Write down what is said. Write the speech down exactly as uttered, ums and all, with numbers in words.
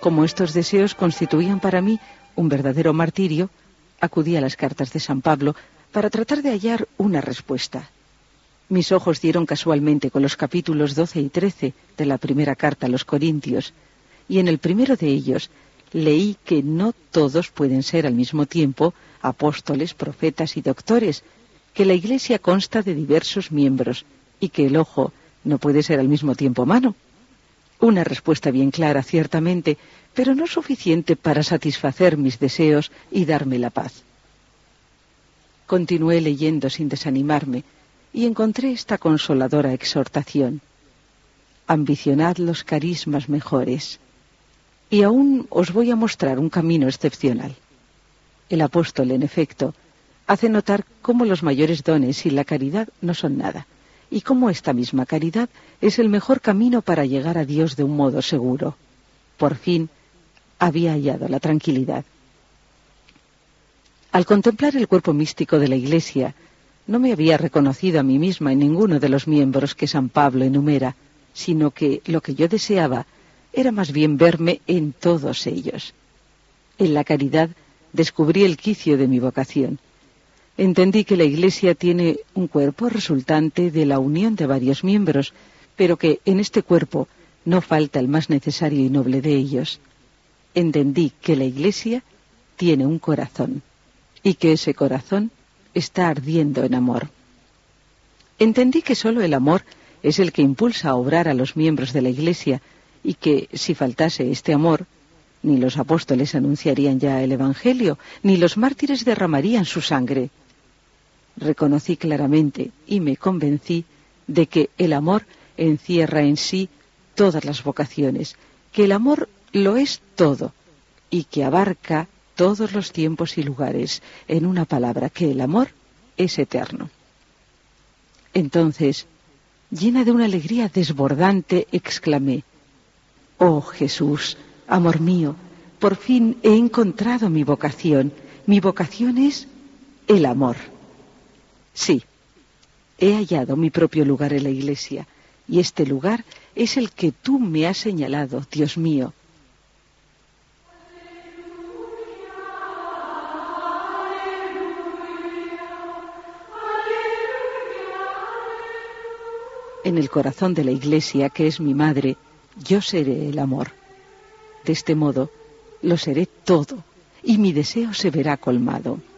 Como estos deseos constituían para mí un verdadero martirio, acudí a las cartas de San Pablo para tratar de hallar una respuesta. Mis ojos dieron casualmente con los capítulos doce y trece de la primera carta a los Corintios, y en el primero de ellos leí que no todos pueden ser al mismo tiempo apóstoles, profetas y doctores, que la Iglesia consta de diversos miembros y que el ojo no puede ser al mismo tiempo mano. Una respuesta bien clara, ciertamente, pero no suficiente para satisfacer mis deseos y darme la paz. Continué leyendo sin desanimarme y encontré esta consoladora exhortación: ambicionad los carismas mejores. Y aún os voy a mostrar un camino excepcional. El apóstol, en efecto, hace notar cómo los mayores dones y la caridad no son nada, y cómo esta misma caridad es el mejor camino para llegar a Dios de un modo seguro. Por fin había hallado la tranquilidad. Al contemplar el cuerpo místico de la Iglesia, no me había reconocido a mí misma en ninguno de los miembros que San Pablo enumera, sino que lo que yo deseaba era más bien verme en todos ellos. En la caridad descubrí el quicio de mi vocación. Entendí que la Iglesia tiene un cuerpo resultante de la unión de varios miembros, pero que en este cuerpo no falta el más necesario y noble de ellos. Entendí que la Iglesia tiene un corazón, y que ese corazón está ardiendo en amor. Entendí que sólo el amor es el que impulsa a obrar a los miembros de la Iglesia, y que, si faltase este amor, ni los apóstoles anunciarían ya el Evangelio, ni los mártires derramarían su sangre. Reconocí claramente y me convencí de que el amor encierra en sí todas las vocaciones, que el amor lo es todo, y que abarca todos los tiempos y lugares, en una palabra, que el amor es eterno. Entonces, llena de una alegría desbordante, exclamé: «Oh Jesús, amor mío, por fin he encontrado mi vocación. Mi vocación es el amor». Sí, he hallado mi propio lugar en la Iglesia, y este lugar es el que tú me has señalado, Dios mío. En el corazón de la Iglesia, que es mi madre, yo seré el amor. De este modo, lo seré todo, y mi deseo se verá colmado.